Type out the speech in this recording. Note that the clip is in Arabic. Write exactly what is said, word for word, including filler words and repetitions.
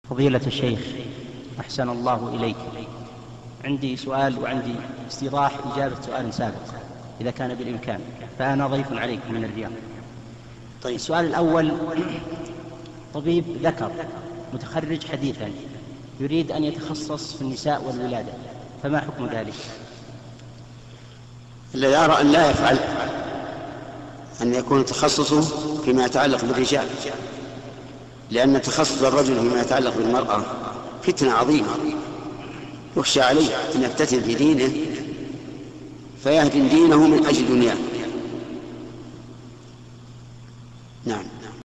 فضيلة الشيخ أحسن الله إليك، عندي سؤال وعندي استيضاح إجابة سؤال سابق إذا كان بالإمكان، فأنا ضيف عليكم من الرياض. طيب. السؤال الأول: طبيب ذكر متخرج حديثا يريد أن يتخصص في النساء والولادة، فما حكم ذلك؟ الذي أرى أن لا يفعل أن يكون تخصصه فيما يتعلق بالرجال، لأن تخصص الرجل فيما يتعلق بالمرأة فتنة عظيمة، يخشى عليه أن يفتتن في دينه فيهدم دينه من أجل دنياه.